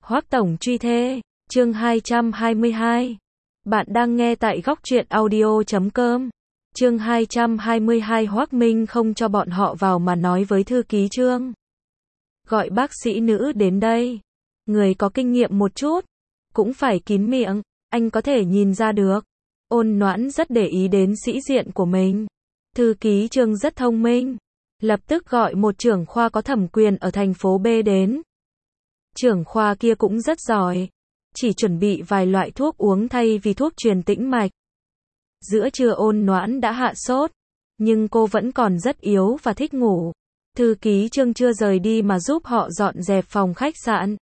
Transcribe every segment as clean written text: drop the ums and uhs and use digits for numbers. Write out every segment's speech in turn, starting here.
Hoắc tổng truy thê, chương 222. Bạn đang nghe tại góc truyện audio.com. Chương 222. Hoắc Minh không cho bọn họ vào mà nói với thư ký Trương. Gọi bác sĩ nữ đến đây. Người có kinh nghiệm một chút, cũng phải kín miệng, anh có thể nhìn ra được. Ôn Noãn rất để ý đến sĩ diện của mình. Thư ký Trương rất thông minh, lập tức gọi một trưởng khoa có thẩm quyền ở thành phố B đến. Trưởng khoa kia cũng rất giỏi, chỉ chuẩn bị vài loại thuốc uống thay vì thuốc truyền tĩnh mạch. Giữa trưa Ôn Noãn đã hạ sốt, nhưng cô vẫn còn rất yếu và thích ngủ. Thư ký Trương chưa rời đi mà giúp họ dọn dẹp phòng khách sạn.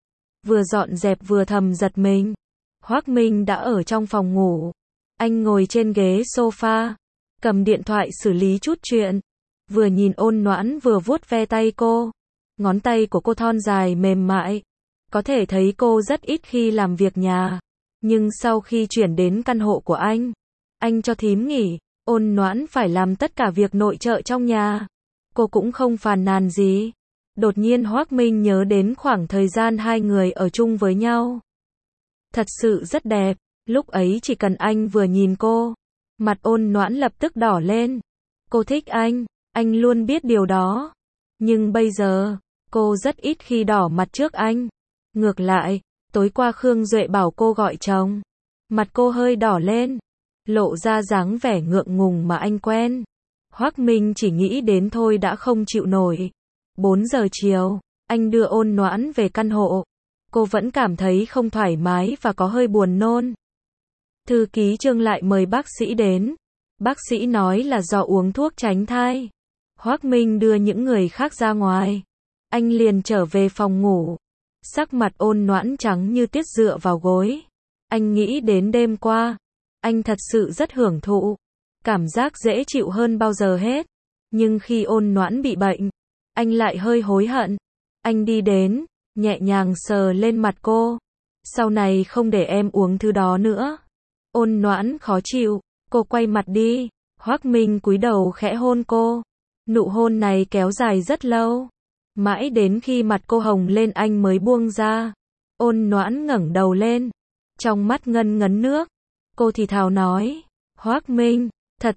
Vừa dọn dẹp vừa thầm giật mình. Hoắc Minh đã ở trong phòng ngủ. Anh ngồi trên ghế sofa, cầm điện thoại xử lý chút chuyện. Vừa nhìn Ôn Noãn vừa vuốt ve tay cô. Ngón tay của cô thon dài mềm mại. Có thể thấy cô rất ít khi làm việc nhà. Nhưng sau khi chuyển đến căn hộ của anh cho thím nghỉ. Ôn Noãn phải làm tất cả việc nội trợ trong nhà. Cô cũng không phàn nàn gì. Đột nhiên Hoắc Minh nhớ đến khoảng thời gian hai người ở chung với nhau. Thật sự rất đẹp. Lúc ấy chỉ cần anh vừa nhìn cô, mặt Ôn Noãn lập tức đỏ lên. Cô thích anh luôn biết điều đó. Nhưng bây giờ, cô rất ít khi đỏ mặt trước anh. Ngược lại, tối qua Khương Duệ bảo cô gọi chồng. Mặt cô hơi đỏ lên, lộ ra dáng vẻ ngượng ngùng mà anh quen. Hoắc Minh chỉ nghĩ đến thôi đã không chịu nổi. 4 giờ chiều, anh đưa Ôn Noãn về căn hộ. Cô vẫn cảm thấy không thoải mái và có hơi buồn nôn. Thư ký Trương lại mời bác sĩ đến. Bác sĩ nói là do uống thuốc tránh thai. Hoắc Minh đưa những người khác ra ngoài. Anh liền trở về phòng ngủ. Sắc mặt Ôn Noãn trắng như tiết dựa vào gối. Anh nghĩ đến đêm qua. Anh thật sự rất hưởng thụ. Cảm giác dễ chịu hơn bao giờ hết. Nhưng khi Ôn Noãn bị bệnh, anh lại hơi hối hận. Anh đi đến, nhẹ nhàng sờ lên mặt cô. Sau này không để em uống thứ đó nữa. Ôn Noãn khó chịu, cô quay mặt đi. Hoắc Minh cúi đầu khẽ hôn cô. Nụ hôn này kéo dài rất lâu. Mãi đến khi mặt cô hồng lên anh mới buông ra. Ôn Noãn ngẩng đầu lên. Trong mắt ngân ngấn nước. Cô thì thào nói. Hoắc Minh, thật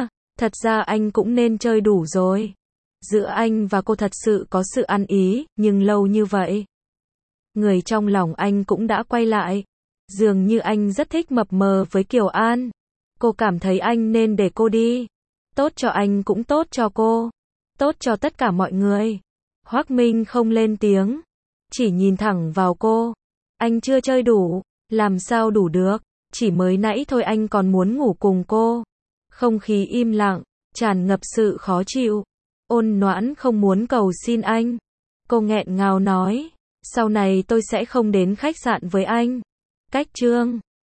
ra anh cũng nên chơi đủ rồi. Giữa anh và cô thật sự có sự ăn ý, nhưng lâu như vậy. Người trong lòng anh cũng đã quay lại. Dường như anh rất thích mập mờ với Kiều An. Cô cảm thấy anh nên để cô đi. Tốt cho anh cũng tốt cho cô. Tốt cho tất cả mọi người. Hoắc Minh không lên tiếng. Chỉ nhìn thẳng vào cô. Anh chưa chơi đủ. Làm sao đủ được. Chỉ mới nãy thôi anh còn muốn ngủ cùng cô. Không khí im lặng, tràn ngập sự khó chịu. Ôn Noãn không muốn cầu xin anh. Cô nghẹn ngào nói. Sau này tôi sẽ không đến khách sạn với anh. Cách Trương.